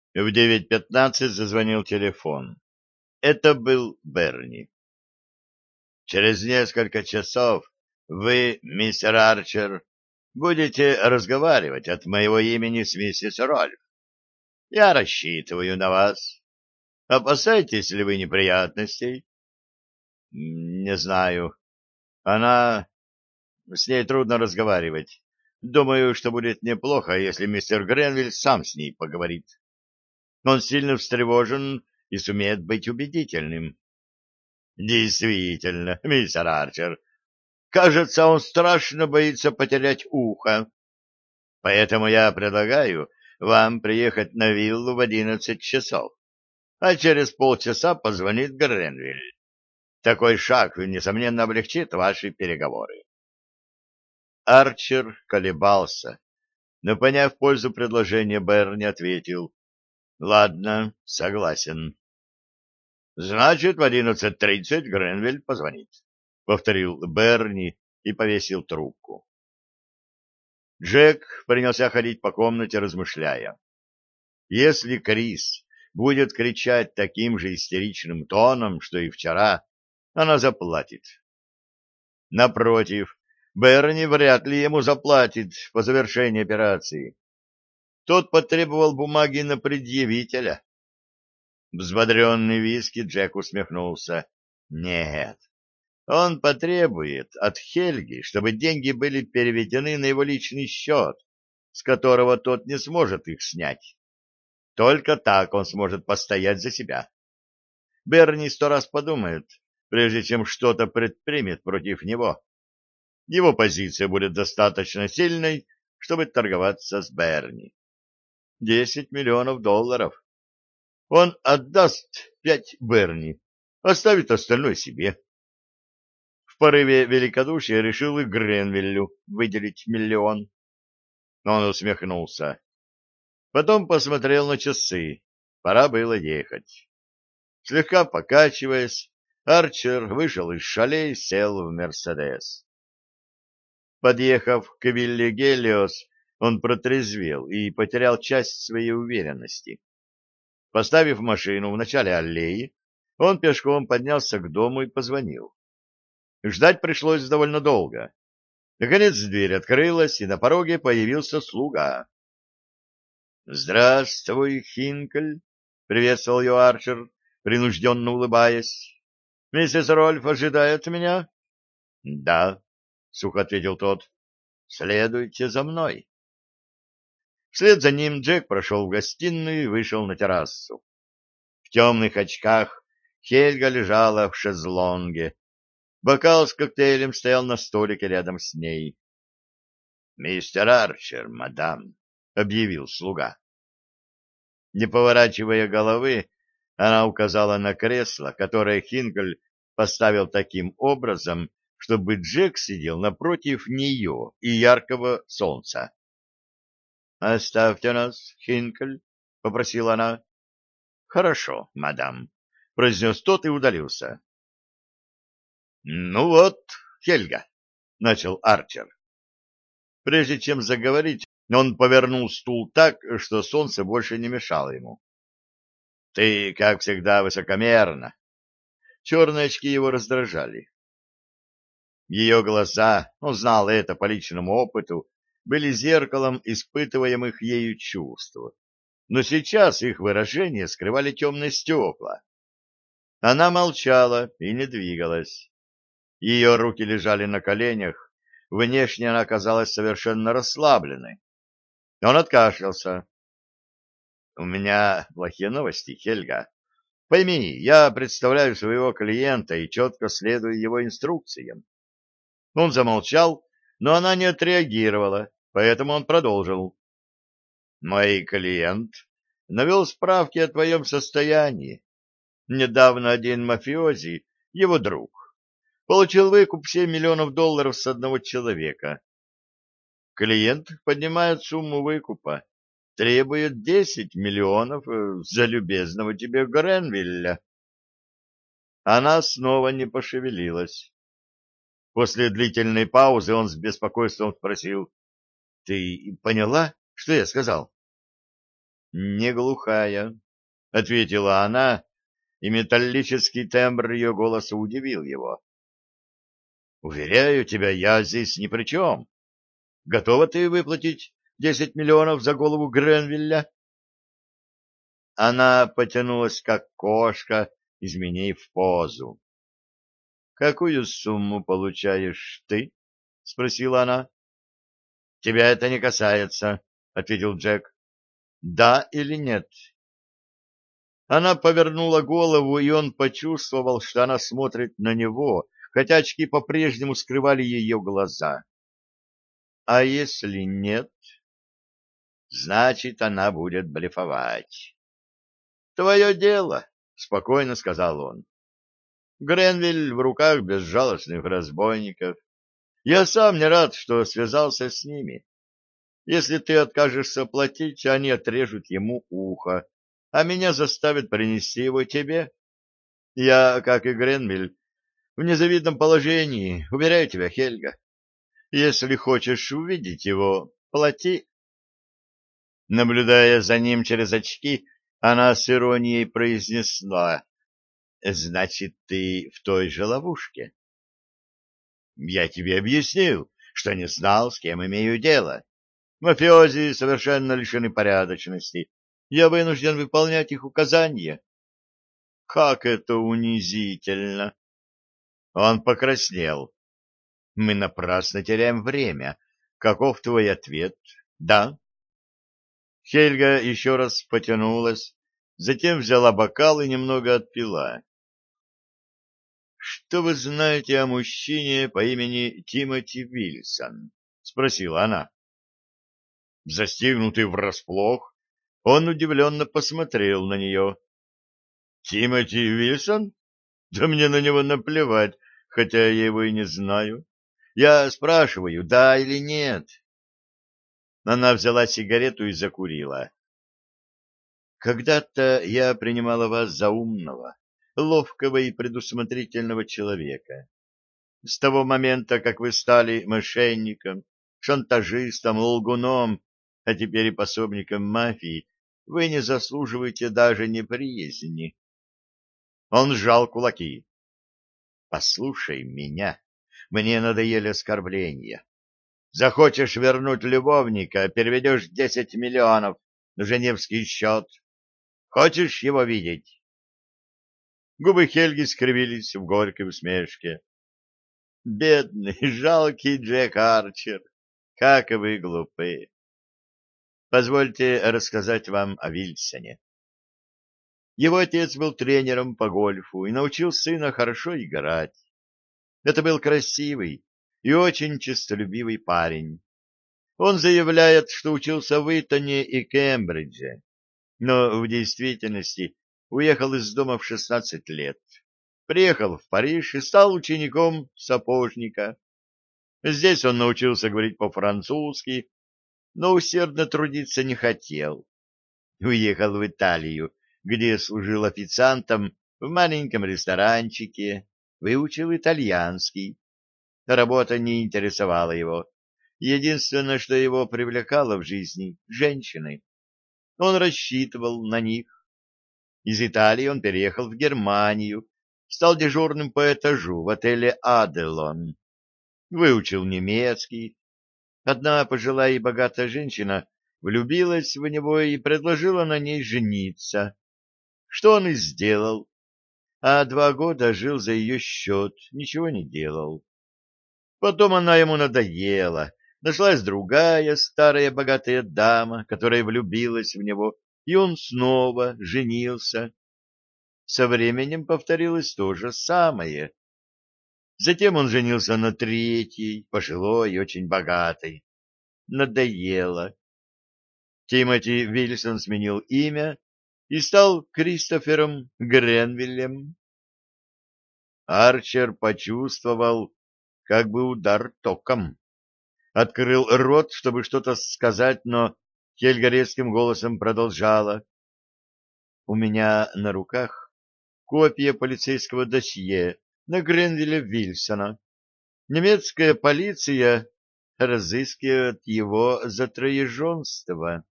В 9:15 зазвонил телефон. Это был Берни. Через несколько часов вы, мистер Арчер, будете разговаривать от моего имени с миссис Рольф. Я рассчитываю на вас. Опасаетесь ли вы неприятностей? Не знаю. Она... С ней трудно разговаривать. Думаю, что будет неплохо, если мистер Гренвилл сам с ней поговорит. Он сильно встревожен и сумеет быть убедительным. Действительно, мистер Арчер, кажется, он страшно боится потерять ухо. Поэтому я предлагаю вам приехать на виллу в 11 часов, а через полчаса позвонит Гренвилл. Такой шаг, несомненно, облегчит ваши переговоры. Арчер колебался, но, поняв пользу предложения, Берни ответил: «Ладно, согласен». «Значит, в 11:30 Гренвилл позвонит», — повторил Берни и повесил трубку. Джек принялся ходить по комнате, размышляя. Если Крис будет кричать таким же истеричным тоном, что и вчера, она заплатит. Напротив, Берни вряд ли ему заплатит по завершении операции. Тот потребовал бумаги на предъявителя. Взбодренный виски Джек усмехнулся. Нет, он потребует от Хельги, чтобы деньги были переведены на его личный счет, с которого тот не сможет их снять. Только так он сможет постоять за себя. Берни 100 раз подумает, прежде чем что-то предпримет против него. Его позиция будет достаточно сильной, чтобы торговаться с Берни. 10 миллионов долларов. Он отдаст 5 Берни, оставит остальное себе. В порыве великодушия решил и Гренвиллю выделить миллион. Он усмехнулся. Потом посмотрел на часы. Пора было ехать. Слегка покачиваясь, Арчер вышел из шале и сел в «Мерседес». Подъехав к вилле Гелиос, он протрезвел и потерял часть своей уверенности. Поставив машину в начале аллеи, он пешком поднялся к дому и позвонил. Ждать пришлось довольно долго. Наконец дверь открылась, и на пороге появился слуга. — Здравствуй, Хинкель! — приветствовал ее Арчер, принужденно улыбаясь. — Миссис Рольф ожидает меня? — Да, — сухо ответил тот. — Следуйте за мной. Вслед за ним Джек прошел в гостиную и вышел на террасу. В темных очках Хельга лежала в шезлонге. Бокал с коктейлем стоял на столике рядом с ней. — Мистер Арчер, мадам, — объявил слуга. Не поворачивая головы, она указала на кресло, которое Хинкель поставил таким образом, чтобы Джек сидел напротив нее и яркого солнца. — Оставьте нас, Хинкель, — попросила она. — Хорошо, мадам, — произнес тот и удалился. — Ну вот, Хельга, — начал Арчер. Прежде чем заговорить, он повернул стул так, что солнце больше не мешало ему. — Ты, как всегда, высокомерна. Черные очки его раздражали. Ее глаза, он знал это по личному опыту, были зеркалом испытываемых ею чувств. Но сейчас их выражение скрывали темные стекла. Она молчала и не двигалась. Ее руки лежали на коленях, внешне она казалась совершенно расслабленной. Он откашлялся. — У меня плохие новости, Хельга. Пойми, я представляю своего клиента и четко следую его инструкциям. Он замолчал, но она не отреагировала, поэтому он продолжил. Мой клиент навел справки о твоем состоянии. Недавно один мафиози, его друг, получил выкуп 7 миллионов долларов с одного человека. Клиент поднимает сумму выкупа, требует 10 миллионов за любезного тебе Гренвилля. Она снова не пошевелилась. После длительной паузы он с беспокойством спросил: — Ты поняла, что я сказал? Не глухая, — ответила она, и металлический тембр ее голоса удивил его. — Уверяю тебя, я здесь ни при чем. Готова ты выплатить 10 миллионов за голову Гренвилля? Она потянулась, как кошка, изменив позу. — Какую сумму получаешь ты? — спросила она. — Тебя это не касается, — ответил Джек. — Да или нет? Она повернула голову, и он почувствовал, что она смотрит на него, хотя очки по-прежнему скрывали ее глаза. — А если нет? Значит, она будет блефовать. — Твое дело, — спокойно сказал он. Гренвилл в руках безжалостных разбойников. Я сам не рад, что связался с ними. Если ты откажешься платить, они отрежут ему ухо, а меня заставят принести его тебе. Я, как и Гренвилл, в незавидном положении, уверяю тебя, Хельга. Если хочешь увидеть его, плати. Наблюдая за ним через очки, она с иронией произнесла: «Значит, ты в той же ловушке?» «Я тебе объяснил, что не знал, с кем имею дело. Мафиози совершенно лишены порядочности. Я вынужден выполнять их указания». «Как это унизительно!» Он покраснел. «Мы напрасно теряем время. Каков твой ответ?» «Да». Хельга еще раз потянулась, затем взяла бокал и немного отпила. «Что вы знаете о мужчине по имени Тимоти Вильсон?» — спросила она. Застигнутый врасплох, он удивленно посмотрел на нее. «Тимоти Вильсон? Да мне на него наплевать, хотя я его и не знаю. Я спрашиваю, да или нет?» Она взяла сигарету и закурила. «Когда-то я принимала вас за умного, ловкого и предусмотрительного человека. С того момента, как вы стали мошенником, шантажистом, лгуном, а теперь и пособником мафии, вы не заслуживаете даже неприязни». Он сжал кулаки. «Послушай меня, мне надоели оскорбления. Захочешь вернуть любовника, переведешь 10 миллионов на женевский счет. Хочешь его видеть?» Губы Хельги скривились в горькой усмешке. «Бедный, жалкий Джек Арчер, как вы глупы! Позвольте рассказать вам о Вильсоне. Его отец был тренером по гольфу и научил сына хорошо играть. Это был красивый и очень честолюбивый парень. Он заявляет, что учился в Итоне и Кембридже, но в действительности уехал из дома в 16 лет. Приехал в Париж и стал учеником сапожника. Здесь он научился говорить по-французски, но усердно трудиться не хотел. Уехал в Италию, где служил официантом в маленьком ресторанчике, выучил итальянский. Работа не интересовала его. Единственное, что его привлекало в жизни — женщины. Он рассчитывал на них. Из Италии он переехал в Германию, стал дежурным по этажу в отеле «Аделон». Выучил немецкий. Одна пожилая и богатая женщина влюбилась в него и предложила на ней жениться, что он и сделал, а 2 года жил за ее счет, ничего не делал. Потом она ему надоела, нашлась другая старая богатая дама, которая влюбилась в него, и он снова женился. Со временем повторилось то же самое. Затем он женился на третьей, пожилой и очень богатой. Надоело. Тимоти Вильсон сменил имя и стал Кристофером Гренвиллем. Арчер почувствовал как бы удар током. Открыл рот, чтобы что-то сказать, но Хельга резким голосом продолжала. «У меня на руках копия полицейского досье на Гренвилля Вильсона. Немецкая полиция разыскивает его за троеженство».